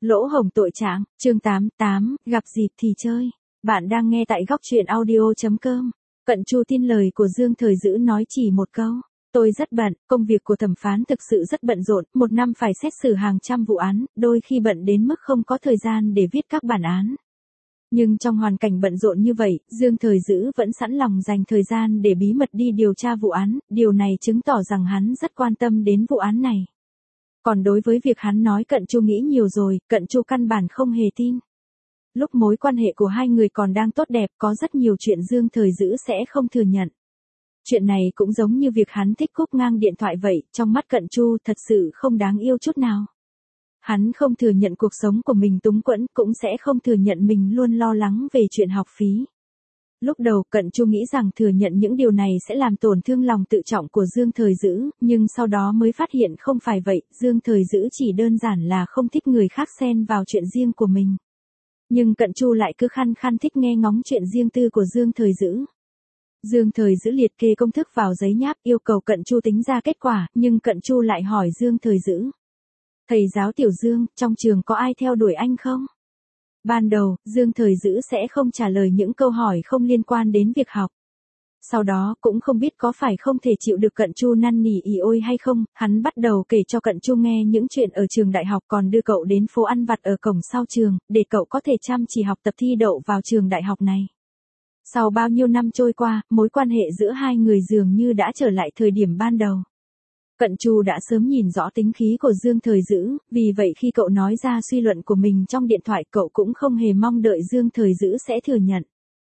Lỗ hổng tội trạng, chương 88, gặp dịp thì chơi. Bạn đang nghe tại góc truyện audio.com. Cận Chu tin lời của Dương Thời Dữ nói chỉ một câu. Tôi rất bận, công việc của thẩm phán thực sự rất bận rộn, một năm phải xét xử hàng trăm vụ án, đôi khi bận đến mức không có thời gian để viết các bản án. Nhưng trong hoàn cảnh bận rộn như vậy, Dương Thời Dữ vẫn sẵn lòng dành thời gian để bí mật đi điều tra vụ án, điều này chứng tỏ rằng hắn rất quan tâm đến vụ án này. Còn đối với việc hắn nói Cận Chu nghĩ nhiều rồi, Cận Chu căn bản không hề tin. Lúc mối quan hệ của hai người còn đang tốt đẹp, có rất nhiều chuyện Dương Thời Dữ sẽ không thừa nhận. Chuyện này cũng giống như việc hắn thích cúp ngang điện thoại vậy, trong mắt Cận Chu thật sự không đáng yêu chút nào. Hắn không thừa nhận cuộc sống của mình túng quẫn, cũng sẽ không thừa nhận mình luôn lo lắng về chuyện học phí. Lúc đầu Cận Chu nghĩ rằng thừa nhận những điều này sẽ làm tổn thương lòng tự trọng của Dương Thời Dữ, nhưng sau đó mới phát hiện không phải vậy, Dương Thời Dữ chỉ đơn giản là không thích người khác xen vào chuyện riêng của mình. Nhưng Cận Chu lại cứ khăng khăng thích nghe ngóng chuyện riêng tư của Dương Thời Dữ. Dương Thời Dữ liệt kê công thức vào giấy nháp yêu cầu Cận Chu tính ra kết quả, nhưng Cận Chu lại hỏi Dương Thời Dữ. Thầy giáo Tiểu Dương, trong trường có ai theo đuổi anh không? Ban đầu, Dương Thời Dữ sẽ không trả lời những câu hỏi không liên quan đến việc học. Sau đó, cũng không biết có phải không thể chịu được Cận Chu năn nỉ ì ôi hay không, hắn bắt đầu kể cho Cận Chu nghe những chuyện ở trường đại học, còn đưa cậu đến phố ăn vặt ở cổng sau trường, để cậu có thể chăm chỉ học tập thi đậu vào trường đại học này. Sau bao nhiêu năm trôi qua, mối quan hệ giữa hai người dường như đã trở lại thời điểm ban đầu. Cận Chu đã sớm nhìn rõ tính khí của Dương Thời Dữ, vì vậy khi cậu nói ra suy luận của mình trong điện thoại, cậu cũng không hề mong đợi Dương Thời Dữ sẽ thừa nhận.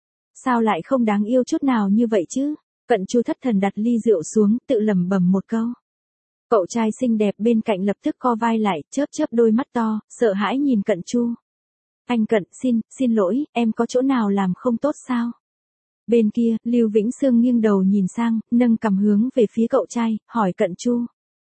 Sao lại không đáng yêu chút nào như vậy chứ? Cận Chu thất thần đặt ly rượu xuống, tự lẩm bẩm một câu. Cậu trai xinh đẹp bên cạnh lập tức co vai lại, chớp chớp đôi mắt to, sợ hãi nhìn Cận Chu. Anh Cận, xin lỗi, em có chỗ nào làm không tốt sao? Bên kia, Lưu Vĩnh Sương nghiêng đầu nhìn sang, nâng cằm hướng về phía cậu trai, hỏi Cận Chu.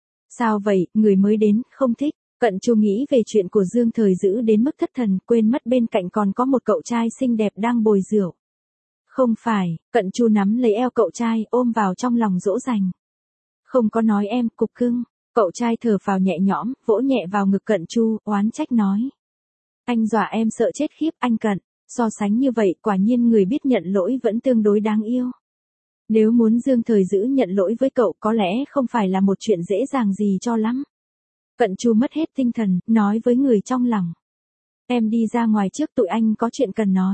Sao vậy, người mới đến, không thích? Cận Chu nghĩ về chuyện của Dương Thời Dữ đến mức thất thần, quên mất bên cạnh còn có một cậu trai xinh đẹp đang bồi rượu. Không phải, Cận Chu nắm lấy eo cậu trai, ôm vào trong lòng dỗ dành. Không có nói em, cục cưng. Cậu trai thở phào nhẹ nhõm, vỗ nhẹ vào ngực Cận Chu, oán trách nói. Anh dọa em sợ chết khiếp, anh Cận. So sánh như vậy, quả nhiên người biết nhận lỗi vẫn tương đối đáng yêu. Nếu muốn Dương Thời Dữ nhận lỗi với cậu có lẽ không phải là một chuyện dễ dàng gì cho lắm. Cận Chu mất hết tinh thần, nói với người trong lòng. Em đi ra ngoài trước, tụi anh có chuyện cần nói.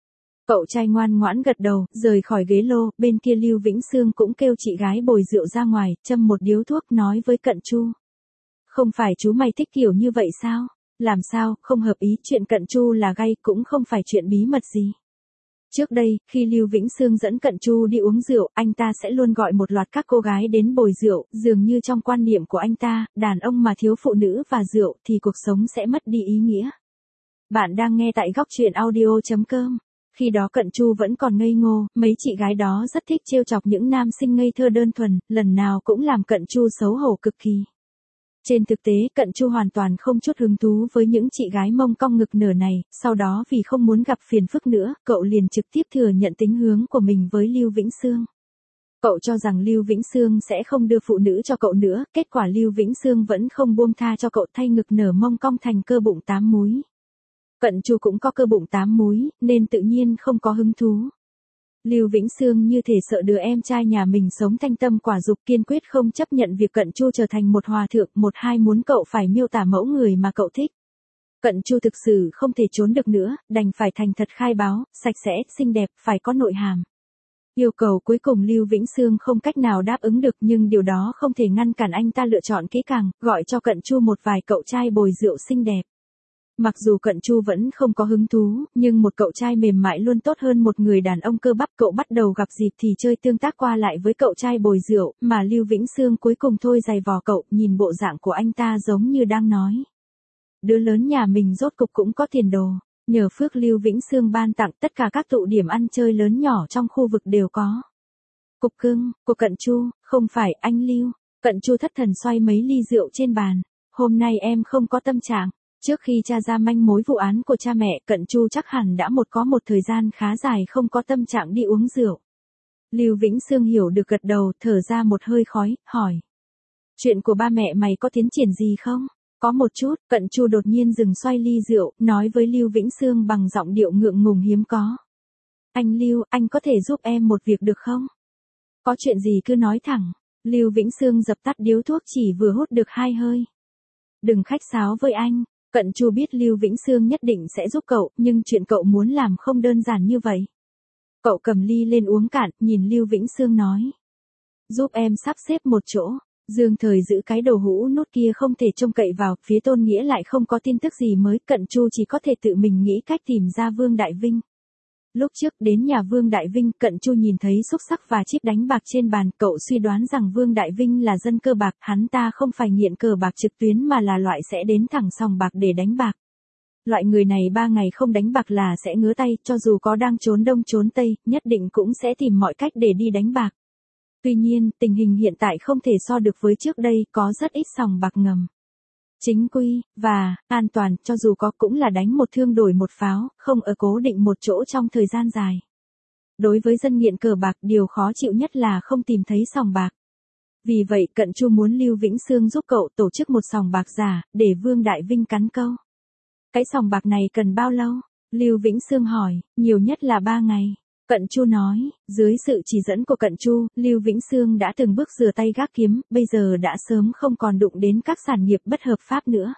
Cậu trai ngoan ngoãn gật đầu, rời khỏi ghế lô, bên kia Lưu Vĩnh Sương cũng kêu chị gái bồi rượu ra ngoài, châm một điếu thuốc nói với Cận Chu. Không phải chú mày thích kiểu như vậy sao? Làm sao, không hợp ý, chuyện Cận Chu là gay, cũng không phải chuyện bí mật gì. Trước đây, khi Lưu Vĩnh Sương dẫn Cận Chu đi uống rượu, anh ta sẽ luôn gọi một loạt các cô gái đến bồi rượu, dường như trong quan niệm của anh ta, đàn ông mà thiếu phụ nữ và rượu thì cuộc sống sẽ mất đi ý nghĩa. Bạn đang nghe tại góc truyện audio.com. Khi đó Cận Chu vẫn còn ngây ngô, mấy chị gái đó rất thích trêu chọc những nam sinh ngây thơ đơn thuần, lần nào cũng làm Cận Chu xấu hổ cực kỳ. Trên thực tế, Cận Chu hoàn toàn không chút hứng thú với những chị gái mông cong ngực nở này, sau đó vì không muốn gặp phiền phức nữa, cậu liền trực tiếp thừa nhận tính hướng của mình với Lưu Vĩnh Sương. Cậu cho rằng Lưu Vĩnh Sương sẽ không đưa phụ nữ cho cậu nữa, kết quả Lưu Vĩnh Sương vẫn không buông tha cho cậu, thay ngực nở mông cong thành cơ bụng 8 múi. Cận Chu cũng có cơ bụng 8 múi, nên tự nhiên không có hứng thú. Lưu Vĩnh Sương như thể sợ đứa em trai nhà mình sống thanh tâm quả dục, kiên quyết không chấp nhận việc Cận Chu trở thành một hòa thượng, muốn cậu phải miêu tả mẫu người mà cậu thích. Cận Chu thực sự không thể trốn được nữa, đành phải thành thật khai báo, sạch sẽ, xinh đẹp, phải có nội hàm. Yêu cầu cuối cùng Lưu Vĩnh Sương không cách nào đáp ứng được, nhưng điều đó không thể ngăn cản anh ta lựa chọn kỹ càng, gọi cho Cận Chu một vài cậu trai bồi rượu xinh đẹp. Mặc dù Cận Chu vẫn không có hứng thú, nhưng một cậu trai mềm mại luôn tốt hơn một người đàn ông cơ bắp. Cậu bắt đầu gặp dịp thì chơi tương tác qua lại với cậu trai bồi rượu, mà Lưu Vĩnh Sương cuối cùng thôi giày vò cậu, nhìn bộ dạng của anh ta giống như đang nói. Đứa lớn nhà mình rốt cục cũng có tiền đồ, nhờ phước Lưu Vĩnh Sương ban tặng, tất cả các tụ điểm ăn chơi lớn nhỏ trong khu vực đều có. Cục cưng, của Cận Chu, không phải anh Lưu. Cận Chu thất thần xoay mấy ly rượu trên bàn. Hôm nay em không có tâm trạng. Trước khi tra ra manh mối vụ án của cha mẹ, Cận Chu chắc hẳn đã có một thời gian khá dài không có tâm trạng đi uống rượu. Lưu Vĩnh Sương hiểu được, gật đầu, thở ra một hơi khói, hỏi. Chuyện của ba mẹ mày có tiến triển gì không? Có một chút, Cận Chu đột nhiên dừng xoay ly rượu, nói với Lưu Vĩnh Sương bằng giọng điệu ngượng ngùng hiếm có. Anh Lưu, anh có thể giúp em một việc được không? Có chuyện gì cứ nói thẳng. Lưu Vĩnh Sương dập tắt điếu thuốc chỉ vừa hút được 2 hơi. Đừng khách sáo với anh. Cận Chu biết Lưu Vĩnh Sương nhất định sẽ giúp cậu, nhưng chuyện cậu muốn làm không đơn giản như vậy. Cậu cầm ly lên uống cạn, nhìn Lưu Vĩnh Sương nói. Giúp em sắp xếp một chỗ. Dương Thời giữ cái đồ hũ nút kia không thể trông cậy vào, phía Tôn Nghĩa lại không có tin tức gì mới, Cận Chu chỉ có thể tự mình nghĩ cách tìm ra Vương Đại Vinh. Lúc trước đến nhà Vương Đại Vinh, Cận Chu nhìn thấy xúc xắc và chip đánh bạc trên bàn, cậu suy đoán rằng Vương Đại Vinh là dân cờ bạc, hắn ta không phải nghiện cờ bạc trực tuyến mà là loại sẽ đến thẳng sòng bạc để đánh bạc. Loại người này 3 ngày không đánh bạc là sẽ ngứa tay, cho dù có đang trốn đông trốn tây, nhất định cũng sẽ tìm mọi cách để đi đánh bạc. Tuy nhiên, tình hình hiện tại không thể so được với trước đây, có rất ít sòng bạc ngầm. Chính quy, và, an toàn, cho dù có cũng là đánh một thương đổi một pháo, không ở cố định một chỗ trong thời gian dài. Đối với dân nghiện cờ bạc, điều khó chịu nhất là không tìm thấy sòng bạc. Vì vậy, Cận Chu muốn Lưu Vĩnh Sương giúp cậu tổ chức một sòng bạc giả, để Vương Đại Vinh cắn câu. Cái sòng bạc này cần bao lâu? Lưu Vĩnh Sương hỏi, nhiều nhất là 3 ngày. Cận Chu nói, dưới sự chỉ dẫn của Cận Chu, Lưu Vĩnh Sương đã từng bước rửa tay gác kiếm, bây giờ đã sớm không còn đụng đến các sản nghiệp bất hợp pháp nữa.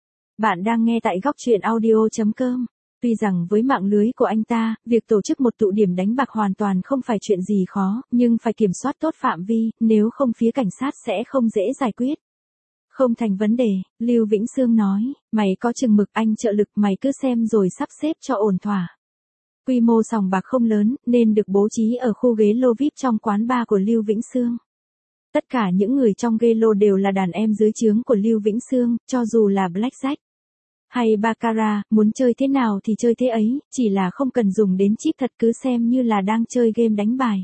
Bạn đang nghe tại góc truyện audio.com. Tuy rằng với mạng lưới của anh ta, việc tổ chức một tụ điểm đánh bạc hoàn toàn không phải chuyện gì khó, nhưng phải kiểm soát tốt phạm vi, nếu không phía cảnh sát sẽ không dễ giải quyết. Không thành vấn đề, Lưu Vĩnh Sương nói, mày có chừng mực, anh trợ lực, mày cứ xem rồi sắp xếp cho ổn thỏa. Quy mô sòng bạc không lớn, nên được bố trí ở khu ghế lô VIP trong quán bar của Lưu Vĩnh Sương. Tất cả những người trong ghế lô đều là đàn em dưới trướng của Lưu Vĩnh Sương, cho dù là Blackjack hay Baccarat, muốn chơi thế nào thì chơi thế ấy, chỉ là không cần dùng đến chip thật, cứ xem như là đang chơi game đánh bài.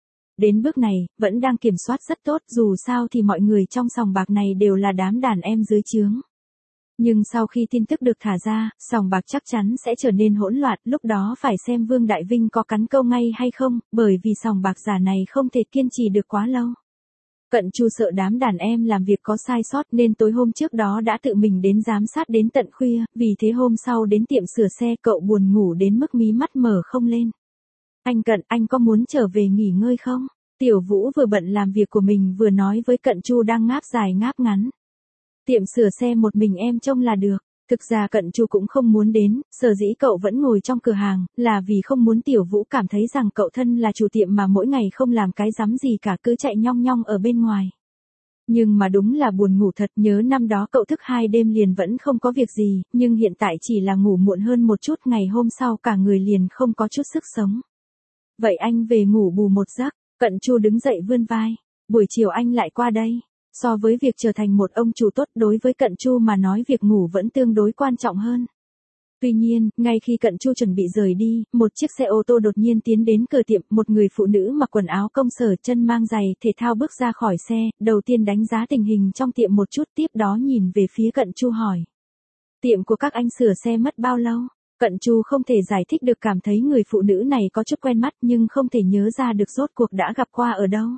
Đến bước này, vẫn đang kiểm soát rất tốt, dù sao thì mọi người trong sòng bạc này đều là đám đàn em dưới trướng. Nhưng sau khi tin tức được thả ra, sòng bạc chắc chắn sẽ trở nên hỗn loạn, lúc đó phải xem Vương Đại Vinh có cắn câu ngay hay không, bởi vì sòng bạc giả này không thể kiên trì được quá lâu. Cận Chu sợ đám đàn em làm việc có sai sót nên tối hôm trước đó đã tự mình đến giám sát đến tận khuya, vì thế hôm sau đến tiệm sửa xe cậu buồn ngủ đến mức mí mắt mở không lên. Anh Cận, anh có muốn trở về nghỉ ngơi không? Tiểu Vũ vừa bận làm việc của mình vừa nói với Cận Chu đang ngáp dài ngáp ngắn. Tiệm sửa xe một mình em trông là được. Thực ra Cận Chu cũng không muốn đến, sở dĩ cậu vẫn ngồi trong cửa hàng, là vì không muốn Tiểu Vũ cảm thấy rằng cậu thân là chủ tiệm mà mỗi ngày không làm cái rắm gì cả, cứ chạy nhong nhong ở bên ngoài. Nhưng mà đúng là buồn ngủ thật, nhớ năm đó cậu thức 2 đêm liền vẫn không có việc gì, nhưng hiện tại chỉ là ngủ muộn hơn một chút, ngày hôm sau cả người liền không có chút sức sống. Vậy anh về ngủ bù một giấc. Cận Chu đứng dậy vươn vai. Buổi chiều anh lại qua đây. So với việc trở thành một ông chủ tốt, đối với Cận Chu mà nói việc ngủ vẫn tương đối quan trọng hơn. Tuy nhiên, ngay khi Cận Chu chuẩn bị rời đi, một chiếc xe ô tô đột nhiên tiến đến cửa tiệm, một người phụ nữ mặc quần áo công sở, chân mang giày thể thao bước ra khỏi xe, đầu tiên đánh giá tình hình trong tiệm một chút, tiếp đó nhìn về phía Cận Chu hỏi. Tiệm của các anh sửa xe mất bao lâu? Cận Chu không thể giải thích được, cảm thấy người phụ nữ này có chút quen mắt nhưng không thể nhớ ra được rốt cuộc đã gặp qua ở đâu.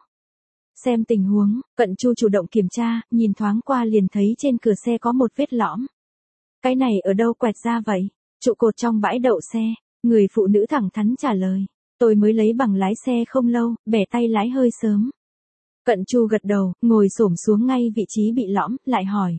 Xem tình huống, Cận Chu chủ động kiểm tra, nhìn thoáng qua liền thấy trên cửa xe có một vết lõm. Cái này ở đâu quẹt ra vậy? Trụ cột trong bãi đậu xe. Người phụ nữ thẳng thắn trả lời. Tôi mới lấy bằng lái xe không lâu, bẻ tay lái hơi sớm. Cận Chu gật đầu, ngồi xổm xuống ngay vị trí bị lõm, lại hỏi.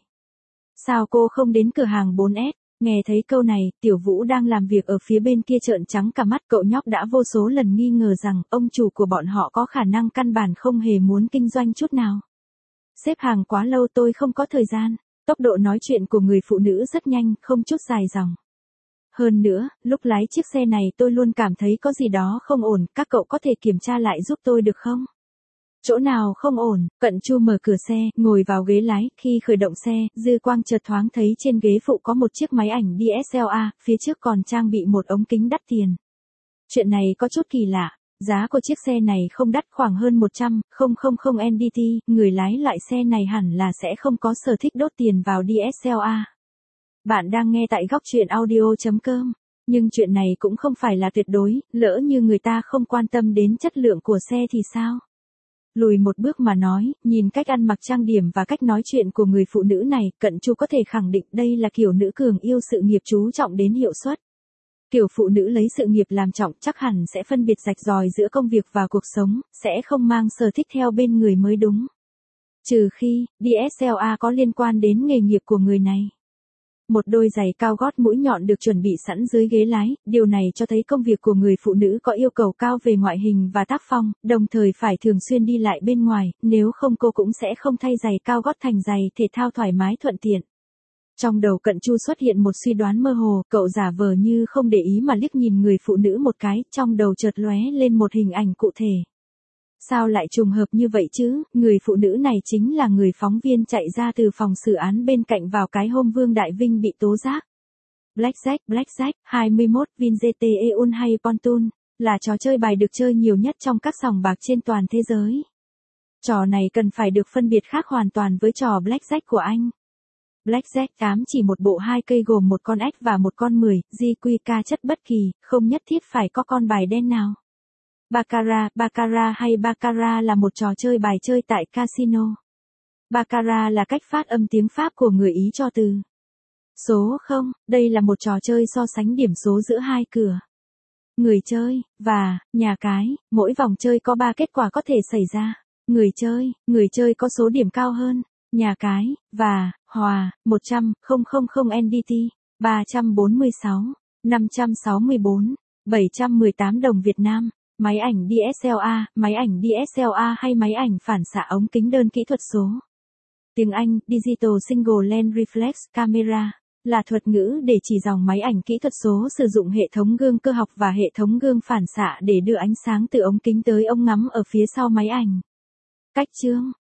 Sao cô không đến cửa hàng 4S? Nghe thấy câu này, Tiểu Vũ đang làm việc ở phía bên kia trợn trắng cả mắt, cậu nhóc đã vô số lần nghi ngờ rằng ông chủ của bọn họ có khả năng căn bản không hề muốn kinh doanh chút nào. Xếp hàng quá lâu, tôi không có thời gian. Tốc độ nói chuyện của người phụ nữ rất nhanh, không chút dài dòng. Hơn nữa, lúc lái chiếc xe này tôi luôn cảm thấy có gì đó không ổn, các cậu có thể kiểm tra lại giúp tôi được không? Chỗ nào không ổn? Cận Chu mở cửa xe, ngồi vào ghế lái, khi khởi động xe, dư quang chợt thoáng thấy trên ghế phụ có một chiếc máy ảnh DSLR, phía trước còn trang bị một ống kính đắt tiền. Chuyện này có chút kỳ lạ, giá của chiếc xe này không đắt, khoảng hơn 100.000 NDT, người lái loại xe này hẳn là sẽ không có sở thích đốt tiền vào DSLR. Bạn đang nghe tại góc truyện audio.com, nhưng chuyện này cũng không phải là tuyệt đối, lỡ như người ta không quan tâm đến chất lượng của xe thì sao? Lùi một bước mà nói, nhìn cách ăn mặc trang điểm và cách nói chuyện của người phụ nữ này, Cận Chu có thể khẳng định đây là kiểu nữ cường yêu sự nghiệp chú trọng đến hiệu suất. Kiểu phụ nữ lấy sự nghiệp làm trọng chắc hẳn sẽ phân biệt rạch ròi giữa công việc và cuộc sống, sẽ không mang sở thích theo bên người mới đúng. Trừ khi, DSLA có liên quan đến nghề nghiệp của người này. Một đôi giày cao gót mũi nhọn được chuẩn bị sẵn dưới ghế lái, điều này cho thấy công việc của người phụ nữ có yêu cầu cao về ngoại hình và tác phong, đồng thời phải thường xuyên đi lại bên ngoài, nếu không cô cũng sẽ không thay giày cao gót thành giày thể thao thoải mái thuận tiện. Trong đầu Cận Chu xuất hiện một suy đoán mơ hồ, cậu giả vờ như không để ý mà liếc nhìn người phụ nữ một cái, trong đầu chợt lóe lên một hình ảnh cụ thể. Sao lại trùng hợp như vậy chứ, người phụ nữ này chính là người phóng viên chạy ra từ phòng xử án bên cạnh vào cái hôm Vương Đại Vinh bị tố giác. Blackjack 21 Vinzete Eun hay Pontoon, là trò chơi bài được chơi nhiều nhất trong các sòng bạc trên toàn thế giới. Trò này cần phải được phân biệt khác hoàn toàn với trò Blackjack của anh. Blackjack 8 chỉ một bộ 2 cây gồm một con ếch và một con 10, GQK chất bất kỳ, không nhất thiết phải có con bài đen nào. Baccarat hay Baccarat là một trò chơi bài chơi tại casino. Baccarat là cách phát âm tiếng Pháp của người Ý cho từ số 0, đây là một trò chơi so sánh điểm số giữa hai cửa. Người chơi, và, nhà cái, mỗi vòng chơi có 3 kết quả có thể xảy ra. Người chơi có số điểm cao hơn, nhà cái, và, hòa, 100, 000 NDT, 346, 564, 718 đồng Việt Nam. Máy ảnh DSLR hay máy ảnh phản xạ ống kính đơn kỹ thuật số. Tiếng Anh, Digital Single Lens Reflex Camera, là thuật ngữ để chỉ dòng máy ảnh kỹ thuật số sử dụng hệ thống gương cơ học và hệ thống gương phản xạ để đưa ánh sáng từ ống kính tới ống ngắm ở phía sau máy ảnh. Cách chương